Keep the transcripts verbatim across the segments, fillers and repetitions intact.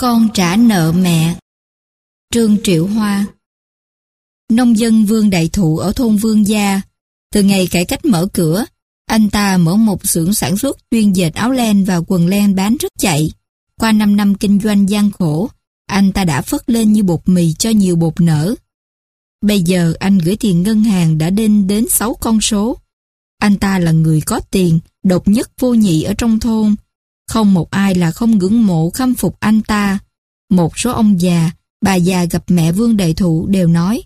Con trả nợ mẹ. Trương Triệu Hoa. Nông dân Vương Đại Thụ ở thôn Vương Gia. Từ ngày cải cách mở cửa, anh ta mở một xưởng sản xuất chuyên dệt áo len và quần len bán rất chạy. Qua năm năm kinh doanh gian khổ, anh ta đã phất lên như bột mì cho nhiều bột nở. Bây giờ anh gửi tiền ngân hàng đã đến đến sáu con số. Anh ta là người có tiền, độc nhất vô nhị ở trong thôn. Không một ai là không ngưỡng mộ khâm phục anh ta. Một số ông già, bà già gặp mẹ Vương Đại Thụ đều nói: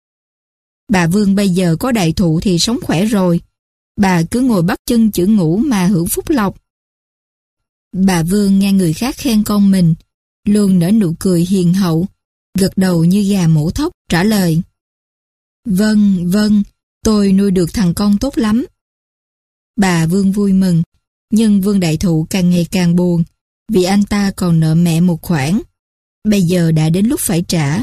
bà Vương bây giờ có Đại Thụ thì sống khỏe rồi. Bà cứ ngồi bắt chân chữ ngủ mà hưởng phúc lộc. Bà Vương nghe người khác khen con mình, luôn nở nụ cười hiền hậu, gật đầu như gà mổ thóc trả lời: vâng, vâng, tôi nuôi được thằng con tốt lắm. Bà Vương vui mừng, nhưng Vương Đại Thụ càng ngày càng buồn, vì anh ta còn nợ mẹ một khoản. Bây giờ đã đến lúc phải trả.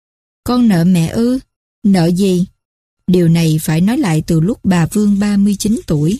Con nợ mẹ ư? Nợ gì? Điều này phải nói lại từ lúc bà Vương ba mươi chín tuổi.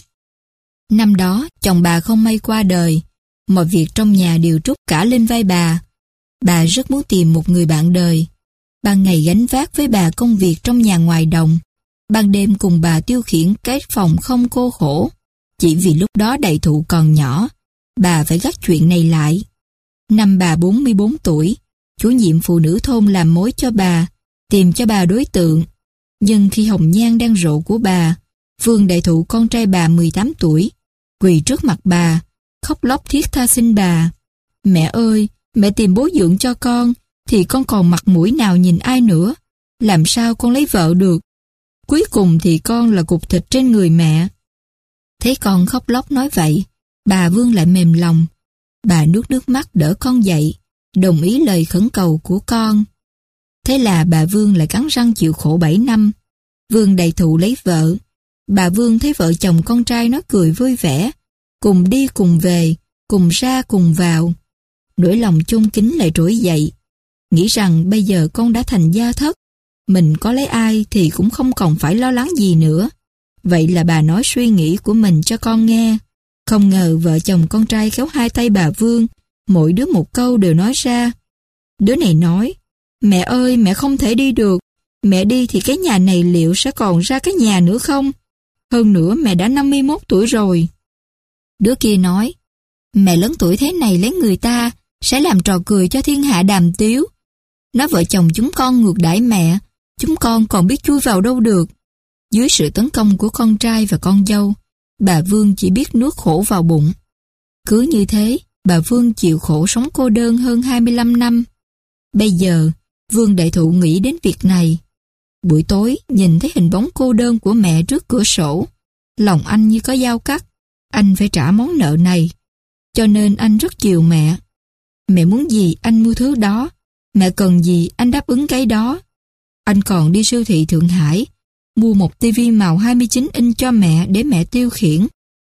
Năm đó, chồng bà không may qua đời, mọi việc trong nhà đều trút cả lên vai bà. Bà rất muốn tìm một người bạn đời. Ban ngày gánh vác với bà công việc trong nhà ngoài đồng, ban đêm cùng bà tiêu khiển cái phòng không cô khổ. Chỉ vì lúc đó Đại Thụ còn nhỏ, bà phải gác chuyện này lại. Năm bà bốn mươi bốn tuổi, chủ nhiệm phụ nữ thôn làm mối cho bà, tìm cho bà đối tượng. Nhưng khi hồng nhan đang rộ của bà, Vương Đại Thụ con trai bà mười tám tuổi, quỳ trước mặt bà, khóc lóc thiết tha xin bà: mẹ ơi, mẹ tìm bố dưỡng cho con, thì con còn mặt mũi nào nhìn ai nữa, làm sao con lấy vợ được. Cuối cùng thì con là cục thịt trên người mẹ. Thấy con khóc lóc nói vậy, bà Vương lại mềm lòng. Bà nuốt nước mắt đỡ con dậy, đồng ý lời khẩn cầu của con. Thế là bà Vương lại cắn răng chịu khổ bảy năm. Vương Đại Thụ lấy vợ. Bà Vương thấy vợ chồng con trai nó cười vui vẻ, cùng đi cùng về, cùng ra cùng vào. Nỗi lòng chôn kín lại trỗi dậy, nghĩ rằng bây giờ con đã thành gia thất, mình có lấy ai thì cũng không còn phải lo lắng gì nữa. Vậy là bà nói suy nghĩ của mình cho con nghe. Không ngờ vợ chồng con trai kéo hai tay bà Vương, mỗi đứa một câu đều nói ra. Đứa này nói: mẹ ơi, mẹ không thể đi được. Mẹ đi thì cái nhà này liệu sẽ còn ra cái nhà nữa không? Hơn nữa mẹ đã năm mươi mốt tuổi rồi. Đứa kia nói: mẹ lớn tuổi thế này lấy người ta, sẽ làm trò cười cho thiên hạ đàm tiếu. Nói vợ chồng chúng con ngược đãi mẹ, chúng con còn biết chui vào đâu được. Dưới sự tấn công của con trai và con dâu, bà Vương chỉ biết nuốt khổ vào bụng. Cứ như thế, bà Vương chịu khổ sống cô đơn hơn hai mươi lăm năm. Bây giờ, Vương Đại Thụ nghĩ đến việc này. Buổi tối, nhìn thấy hình bóng cô đơn của mẹ trước cửa sổ, lòng anh như có dao cắt. Anh phải trả món nợ này. Cho nên anh rất chiều mẹ. Mẹ muốn gì anh mua thứ đó, mẹ cần gì anh đáp ứng cái đó. Anh còn đi siêu thị Thượng Hải, mua một tivi màu hai mươi chín inch cho mẹ để mẹ tiêu khiển.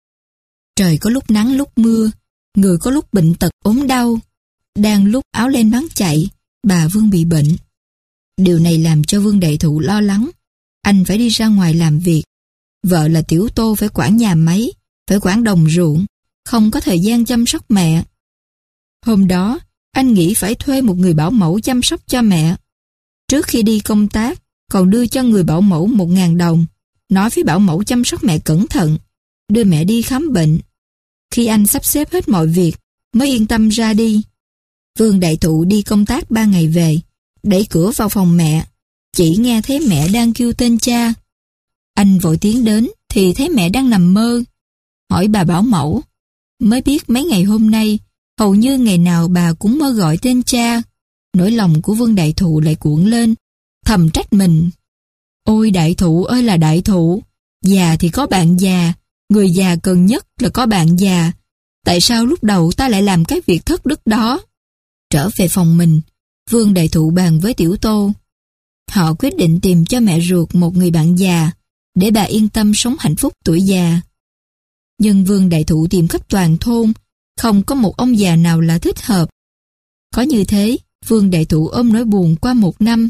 Trời có lúc nắng lúc mưa, người có lúc bệnh tật ốm đau. Đang lúc áo len bán chạy, bà Vương bị bệnh. Điều này làm cho Vương Đại Thụ lo lắng. Anh phải đi ra ngoài làm việc. Vợ là Tiểu Tô phải quản nhà máy, phải quản đồng ruộng, không có thời gian chăm sóc mẹ. Hôm đó, anh nghĩ phải thuê một người bảo mẫu chăm sóc cho mẹ. Trước khi đi công tác, còn đưa cho người bảo mẫu một ngàn đồng, nói với bảo mẫu chăm sóc mẹ cẩn thận, đưa mẹ đi khám bệnh. Khi anh sắp xếp hết mọi việc, mới yên tâm ra đi. Vương Đại Thụ đi công tác ba ngày về, đẩy cửa vào phòng mẹ, chỉ nghe thấy mẹ đang kêu tên cha. Anh vội tiến đến thì thấy mẹ đang nằm mơ. Hỏi bà bảo mẫu, mới biết mấy ngày hôm nay, hầu như ngày nào bà cũng mơ gọi tên cha. Nỗi lòng của Vương Đại Thụ lại cuộn lên, thầm trách mình. Ôi Đại Thụ ơi là Đại Thụ, già thì có bạn già, người già cần nhất là có bạn già. Tại sao lúc đầu ta lại làm cái việc thất đức đó? Trở về phòng mình, Vương Đại Thụ bàn với Tiểu Tô. Họ quyết định tìm cho mẹ ruột một người bạn già, để bà yên tâm sống hạnh phúc tuổi già. Nhưng Vương Đại Thụ tìm khắp toàn thôn, không có một ông già nào là thích hợp. Có như thế, Vương Đại Thụ ôm nỗi buồn qua một năm.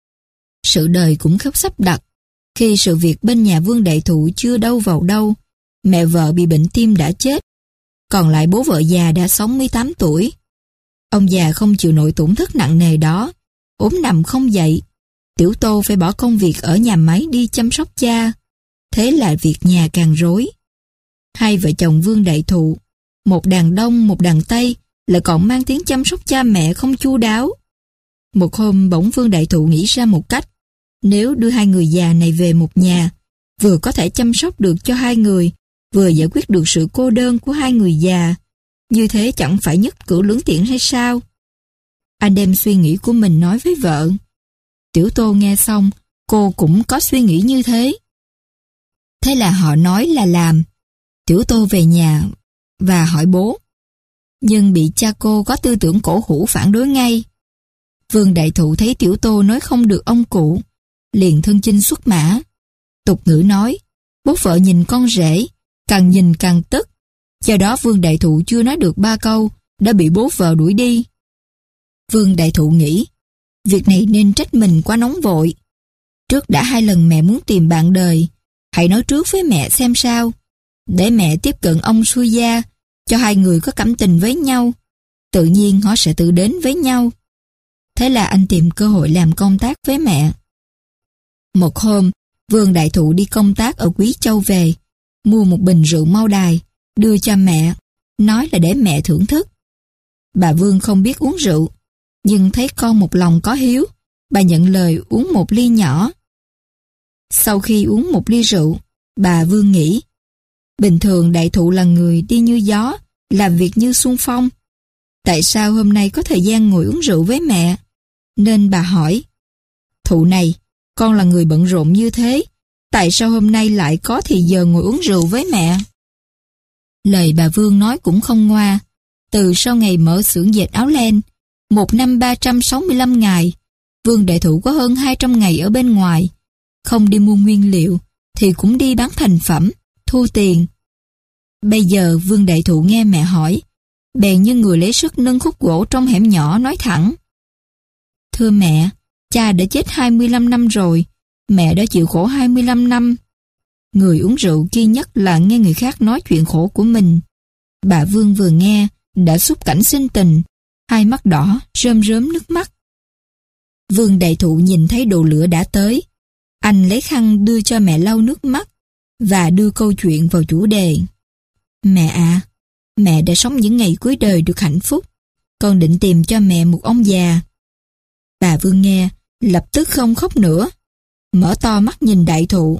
Sự đời cũng khóc sắp đặt. Khi sự việc bên nhà Vương Đại Thụ chưa đâu vào đâu, mẹ vợ bị bệnh tim đã chết, còn lại bố vợ già đã sáu mươi tám tuổi. Ông già không chịu nổi tổn thất nặng nề đó, ốm nằm không dậy. Tiểu Tô phải bỏ công việc ở nhà máy đi chăm sóc cha. Thế là việc nhà càng rối. Hai vợ chồng Vương Đại Thụ, một đàn đông một đàn tây, lại còn mang tiếng chăm sóc cha mẹ không chu đáo. Một hôm bỗng Vương Đại Thụ nghĩ ra một cách. Nếu đưa hai người già này về một nhà, vừa có thể chăm sóc được cho hai người, vừa giải quyết được sự cô đơn của hai người già, như thế chẳng phải nhất cử lưỡng tiện hay sao? Anh đem suy nghĩ của mình nói với vợ. Tiểu Tô nghe xong, cô cũng có suy nghĩ như thế. Thế là họ nói là làm. Tiểu Tô về nhà và hỏi bố, nhưng bị cha cô có tư tưởng cổ hủ phản đối ngay. Vương Đại Thụ thấy Tiểu Tô nói không được ông cụ, liền thân chinh xuất mã. Tục ngữ nói, bố vợ nhìn con rể, càng nhìn càng tức. Do đó Vương Đại Thụ chưa nói được ba câu, đã bị bố vợ đuổi đi. Vương Đại Thụ nghĩ, việc này nên trách mình quá nóng vội. Trước đã hai lần mẹ muốn tìm bạn đời, hãy nói trước với mẹ xem sao, để mẹ tiếp cận ông xuôi gia, cho hai người có cảm tình với nhau. Tự nhiên họ sẽ tự đến với nhau. Thế là anh tìm cơ hội làm công tác với mẹ. Một hôm, Vương Đại Thụ đi công tác ở Quý Châu về, mua một bình rượu Mao Đài, đưa cho mẹ, nói là để mẹ thưởng thức. Bà Vương không biết uống rượu, nhưng thấy con một lòng có hiếu, bà nhận lời uống một ly nhỏ. Sau khi uống một ly rượu, bà Vương nghĩ, bình thường Đại Thụ là người đi như gió, làm việc như xung phong. Tại sao hôm nay có thời gian ngồi uống rượu với mẹ? Nên bà hỏi, Thụ này, con là người bận rộn như thế, tại sao hôm nay lại có thì giờ ngồi uống rượu với mẹ? Lời bà Vương nói cũng không ngoa. Từ sau ngày mở xưởng dệt áo len, một năm ba trăm sáu mươi lăm ngày, Vương Đại Thụ có hơn hai trăm ngày ở bên ngoài. Không đi mua nguyên liệu, thì cũng đi bán thành phẩm, thu tiền. Bây giờ Vương Đại Thụ nghe mẹ hỏi, bèn như người lấy sức nâng khúc gỗ trong hẻm nhỏ nói thẳng. Thưa mẹ, cha đã chết hai mươi lăm năm rồi, mẹ đã chịu khổ hai mươi lăm năm. Người uống rượu kia nhất là nghe người khác nói chuyện khổ của mình. Bà Vương vừa nghe, đã xúc cảnh sinh tình, hai mắt đỏ, rơm rớm nước mắt. Vương Đại Thụ nhìn thấy đồ lửa đã tới. Anh lấy khăn đưa cho mẹ lau nước mắt, và đưa câu chuyện vào chủ đề. Mẹ à, mẹ đã sống những ngày cuối đời được hạnh phúc, con định tìm cho mẹ một ông già. Bà Vương nghe, lập tức không khóc nữa, mở to mắt nhìn Đại Thụ.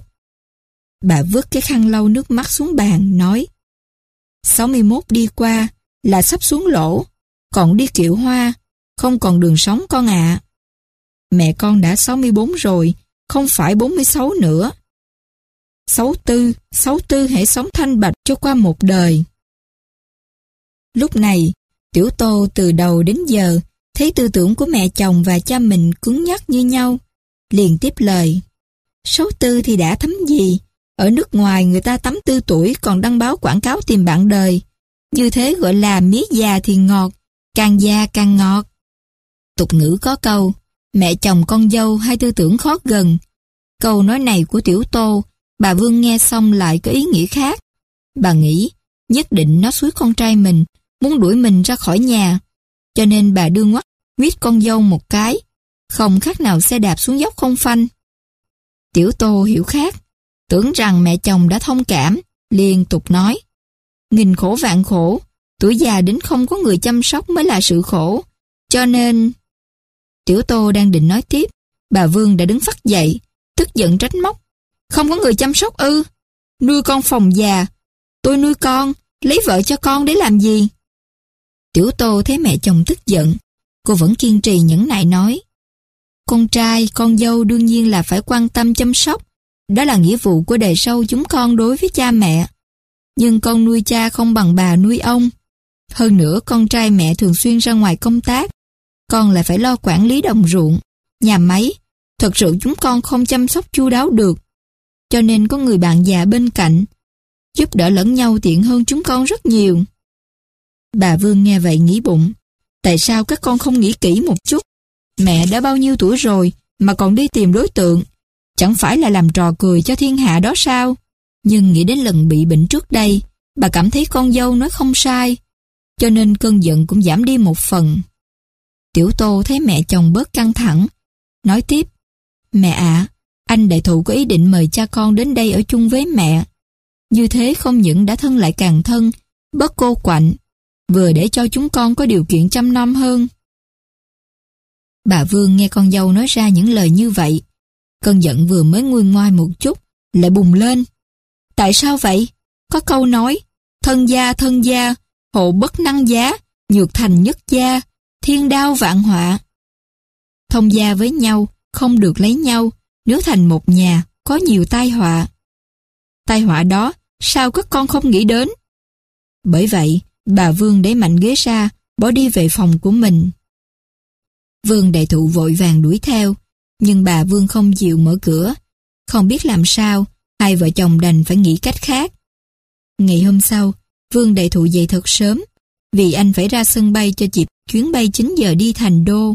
Bà vứt cái khăn lau nước mắt xuống bàn, nói, sáu mươi mốt đi qua là sắp xuống lỗ, còn đi kiệu hoa, không còn đường sống con ạ. À. Mẹ con đã sáu mươi bốn rồi, không phải bốn mươi sáu nữa. Sáu tư, sáu tư hãy sống thanh bạch cho qua một đời. Lúc này, Tiểu Tô từ đầu đến giờ thấy tư tưởng của mẹ chồng và cha mình cứng nhắc như nhau, liền tiếp lời. Sáu tư thì đã thấm gì, ở nước ngoài người ta tám tư tuổi còn đăng báo quảng cáo tìm bạn đời, như thế gọi là mía già thì ngọt, càng già càng ngọt. Tục ngữ có câu, mẹ chồng con dâu hai tư tưởng khó gần. Câu nói này của Tiểu Tô, bà Vương nghe xong lại có ý nghĩa khác. Bà nghĩ, nhất định nó xúi con trai mình, muốn đuổi mình ra khỏi nhà, cho nên bà đưa ngoắt, nguyết con dâu một cái, không khác nào xe đạp xuống dốc không phanh. Tiểu Tô hiểu khác, tưởng rằng mẹ chồng đã thông cảm, liên tục nói, nghìn khổ vạn khổ, tuổi già đến không có người chăm sóc mới là sự khổ, cho nên... Tiểu Tô đang định nói tiếp, bà Vương đã đứng phắt dậy, tức giận trách móc. Không có người chăm sóc ư? Nuôi con phòng già, tôi nuôi con, lấy vợ cho con để làm gì? Tiểu Tô thấy mẹ chồng tức giận, cô vẫn kiên trì nhẫn nại nói. Con trai, con dâu đương nhiên là phải quan tâm chăm sóc, đó là nghĩa vụ của đời sau chúng con đối với cha mẹ. Nhưng con nuôi cha không bằng bà nuôi ông. Hơn nữa con trai mẹ thường xuyên ra ngoài công tác, con lại phải lo quản lý đồng ruộng, nhà máy. Thật sự chúng con không chăm sóc chu đáo được, cho nên có người bạn già bên cạnh, giúp đỡ lẫn nhau tiện hơn chúng con rất nhiều. Bà Vương nghe vậy nghĩ bụng, tại sao các con không nghĩ kỹ một chút? Mẹ đã bao nhiêu tuổi rồi mà còn đi tìm đối tượng, chẳng phải là làm trò cười cho thiên hạ đó sao? Nhưng nghĩ đến lần bị bệnh trước đây, bà cảm thấy con dâu nói không sai, cho nên cơn giận cũng giảm đi một phần. Tiểu Tô thấy mẹ chồng bớt căng thẳng, nói tiếp: Mẹ ạ, anh đại thụ có ý định mời cha con đến đây ở chung với mẹ. Như thế không những đã thân lại càng thân, bớt cô quạnh, vừa để cho chúng con có điều kiện chăm nom hơn. Bà Vương nghe con dâu nói ra những lời như vậy, cơn giận vừa mới nguôi ngoai một chút, lại bùng lên. Tại sao vậy? Có câu nói, thân gia thân gia, hộ bất năng giá, nhược thành nhất gia, thiên đao vạn họa. Thông gia với nhau, không được lấy nhau, nếu thành một nhà, có nhiều tai họa. Tai họa đó, sao các con không nghĩ đến? Bởi vậy, bà Vương đẩy mạnh ghế ra, bỏ đi về phòng của mình. Vương đại thụ vội vàng đuổi theo, nhưng bà Vương không chịu mở cửa. Không biết làm sao, hai vợ chồng đành phải nghĩ cách khác. Ngày hôm sau, Vương đại thụ dậy thật sớm, vì anh phải ra sân bay cho kịp chuyến bay chín giờ đi Thành Đô.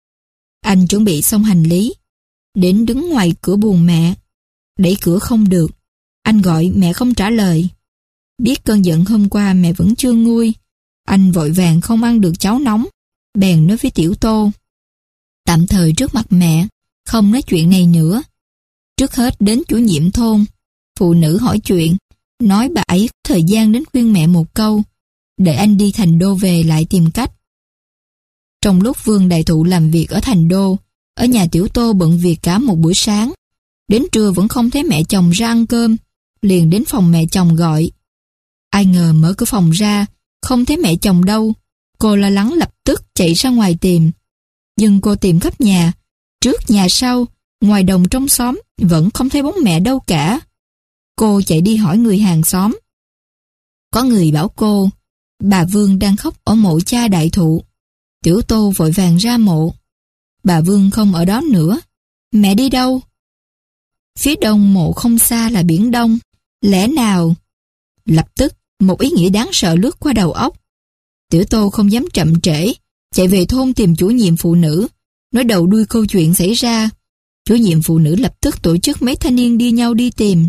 Anh chuẩn bị xong hành lý, đến đứng ngoài cửa buồng mẹ. Đẩy cửa không được, anh gọi mẹ không trả lời. Biết cơn giận hôm qua mẹ vẫn chưa nguôi, anh vội vàng không ăn được cháo nóng, bèn nói với Tiểu Tô: Tạm thời trước mặt mẹ, không nói chuyện này nữa. Trước hết đến chủ nhiệm thôn, phụ nữ hỏi chuyện, nói bà ấy có thời gian đến khuyên mẹ một câu, để anh đi Thành Đô về lại tìm cách. Trong lúc Vương đại thụ làm việc ở Thành Đô, ở nhà Tiểu Tô bận việc cả một buổi sáng, đến trưa vẫn không thấy mẹ chồng ra ăn cơm, liền đến phòng mẹ chồng gọi. Ai ngờ mở cửa phòng ra, không thấy mẹ chồng đâu, cô lo lắng lập tức chạy ra ngoài tìm. Nhưng cô tìm khắp nhà, trước nhà sau, ngoài đồng trong xóm, vẫn không thấy bóng mẹ đâu cả. Cô chạy đi hỏi người hàng xóm. Có người bảo cô, bà Vương đang khóc ở mộ cha đại thụ. Tiểu Tô vội vàng ra mộ. Bà Vương không ở đó nữa. Mẹ đi đâu? Phía đông mộ không xa là biển Đông. Lẽ nào? Lập tức, một ý nghĩ đáng sợ lướt qua đầu óc. Tiểu Tô không dám chậm trễ, chạy về thôn tìm chủ nhiệm phụ nữ, nói đầu đuôi câu chuyện xảy ra. Chủ nhiệm phụ nữ lập tức tổ chức mấy thanh niên đi nhau đi tìm.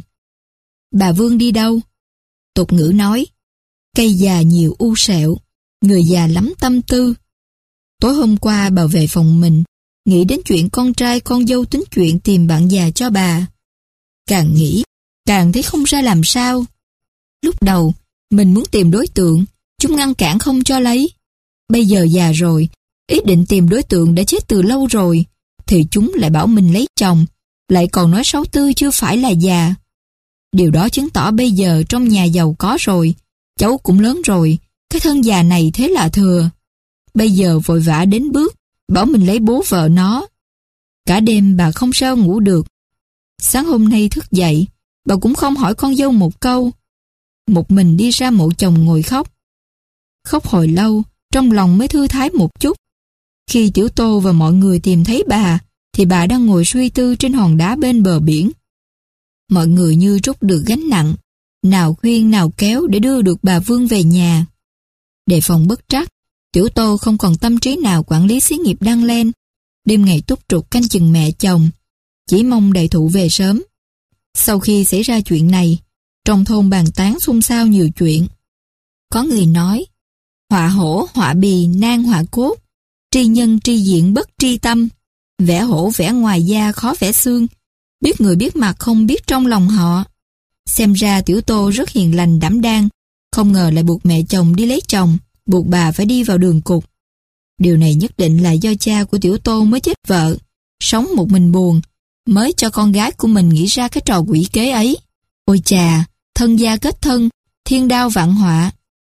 Bà Vương đi đâu? Tục ngữ nói, cây già nhiều u sẹo, người già lắm tâm tư. Tối hôm qua bà về phòng mình, nghĩ đến chuyện con trai con dâu tính chuyện tìm bạn già cho bà. Càng nghĩ, càng thấy không ra làm sao. Lúc đầu, mình muốn tìm đối tượng, chúng ngăn cản không cho lấy. Bây giờ già rồi, ý định tìm đối tượng đã chết từ lâu rồi, thì chúng lại bảo mình lấy chồng, lại còn nói sáu tư chưa phải là già. Điều đó chứng tỏ bây giờ trong nhà giàu có rồi, cháu cũng lớn rồi, cái thân già này thế là thừa. Bây giờ vội vã đến bước, bảo mình lấy bố vợ nó. Cả đêm bà không sao ngủ được. Sáng hôm nay thức dậy, bà cũng không hỏi con dâu một câu. Một mình đi ra mộ chồng ngồi khóc. Khóc hồi lâu, trong lòng mới thư thái một chút. Khi Tiểu Tô và mọi người tìm thấy bà, thì bà đang ngồi suy tư trên hòn đá bên bờ biển. Mọi người như trút được gánh nặng, nào khuyên nào kéo để đưa được bà Vương về nhà. Đề phòng bất trắc, Tiểu Tô không còn tâm trí nào quản lý xí nghiệp đang lên, đêm ngày túc trực canh chừng mẹ chồng, chỉ mong đại thụ về sớm. Sau khi xảy ra chuyện này, trong thôn bàn tán xôn xao nhiều chuyện. Có người nói, họa hổ họa bì nan họa cốt, tri nhân tri diện bất tri tâm, vẽ hổ vẽ ngoài da khó vẽ xương, biết người biết mặt không biết trong lòng họ. Xem ra Tiểu Tô rất hiền lành đảm đang, không ngờ lại buộc mẹ chồng đi lấy chồng, buộc bà phải đi vào đường cụt. Điều này nhất định là do cha của Tiểu Tô mới chết vợ, sống một mình buồn, mới cho con gái của mình nghĩ ra cái trò quỷ kế ấy. Ôi chà, thân gia kết thân, thiên đao vạn họa.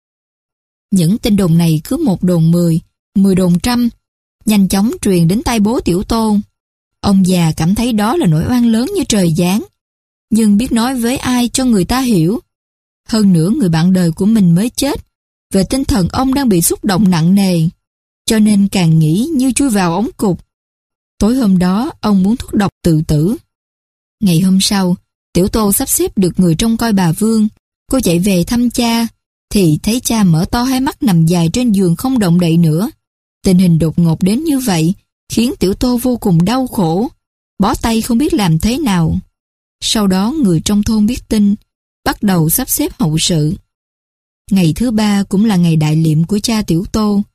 Những tin đồn này cứ một đồn mười, mười đồn trăm, nhanh chóng truyền đến tai bố Tiểu Tô. Ông già cảm thấy đó là nỗi oan lớn như trời giáng, nhưng biết nói với ai cho người ta hiểu. Hơn nữa người bạn đời của mình mới chết, về tinh thần ông đang bị xúc động nặng nề, cho nên càng nghĩ như chui vào ống cục. Tối hôm đó ông muốn thuốc độc tự tử. Ngày hôm sau, Tiểu Tô sắp xếp được người trông coi bà Vương. Cô chạy về thăm cha, thì thấy cha mở to hai mắt nằm dài trên giường không động đậy nữa. Tình hình đột ngột đến như vậy khiến Tiểu Tô vô cùng đau khổ, bó tay không biết làm thế nào. Sau đó người trong thôn biết tin, bắt đầu sắp xếp hậu sự. Ngày thứ ba cũng là ngày đại liệm của cha Tiểu Tô.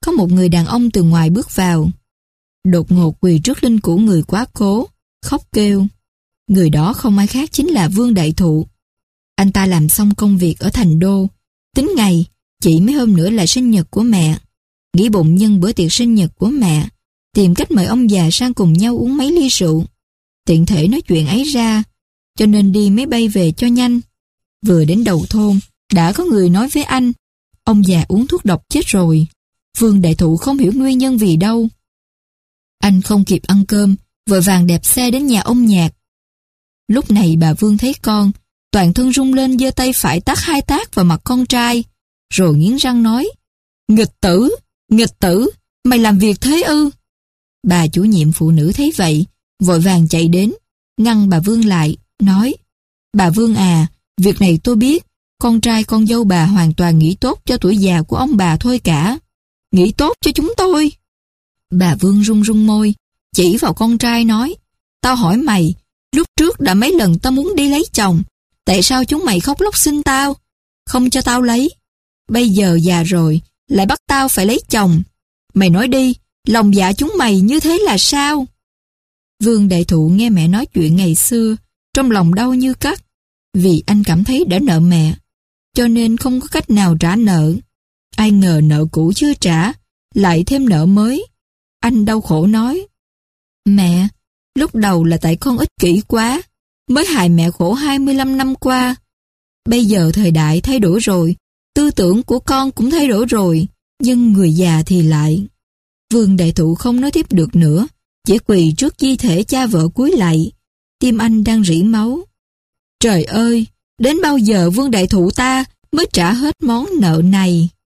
có một người đàn ông từ ngoài bước vào. Đột ngột quỳ trước linh cữu người quá cố, khóc kêu. Người đó không ai khác chính là Vương Đại Thụ. Anh ta làm xong công việc ở thành đô, tính ngày, chỉ mấy hôm nữa là sinh nhật của mẹ. Nghĩ bụng nhân bữa tiệc sinh nhật của mẹ, tìm cách mời ông già sang cùng nhau uống mấy ly rượu. Tiện thể nói chuyện ấy ra, cho nên đi máy bay về cho nhanh. Vừa đến đầu thôn, đã có người nói với anh, ông già uống thuốc độc chết rồi. Vương Đại Thụ không hiểu nguyên nhân vì đâu. Anh không kịp ăn cơm, vội vàng đạp xe đến nhà ông Nhạc. Lúc này bà Vương thấy con, toàn thân rung lên giơ tay phải tát hai tát vào mặt con trai, rồi nghiến răng nói, nghịch tử, nghịch tử, mày làm việc thế ư? Bà chủ nhiệm phụ nữ thấy vậy, vội vàng chạy đến, ngăn bà Vương lại, nói, bà Vương à, việc này tôi biết, con trai con dâu bà hoàn toàn nghĩ tốt cho tuổi già của ông bà thôi cả. Nghĩ tốt cho chúng tôi. Bà Vương run run môi, chỉ vào con trai nói, tao hỏi mày, lúc trước đã mấy lần tao muốn đi lấy chồng, tại sao chúng mày khóc lóc xin tao, không cho tao lấy? Bây giờ già rồi, lại bắt tao phải lấy chồng. Mày nói đi, lòng dạ chúng mày như thế là sao? Vương Đại Thụ nghe mẹ nói chuyện ngày xưa, trong lòng đau như cắt, vì anh cảm thấy đã nợ mẹ, cho nên không có cách nào trả nợ. Ai ngờ nợ cũ chưa trả, lại thêm nợ mới. Anh đau khổ nói, mẹ, lúc đầu là tại con ích kỷ quá, mới hại mẹ khổ hai mươi lăm năm qua. Bây giờ thời đại thay đổi rồi, tư tưởng của con cũng thay đổi rồi, nhưng người già thì lại. Vương Đại Thụ không nói tiếp được nữa, chỉ quỳ trước di thể cha vợ cúi lạy, tim anh đang rỉ máu. Trời ơi, đến bao giờ Vương Đại Thụ ta mới trả hết món nợ này?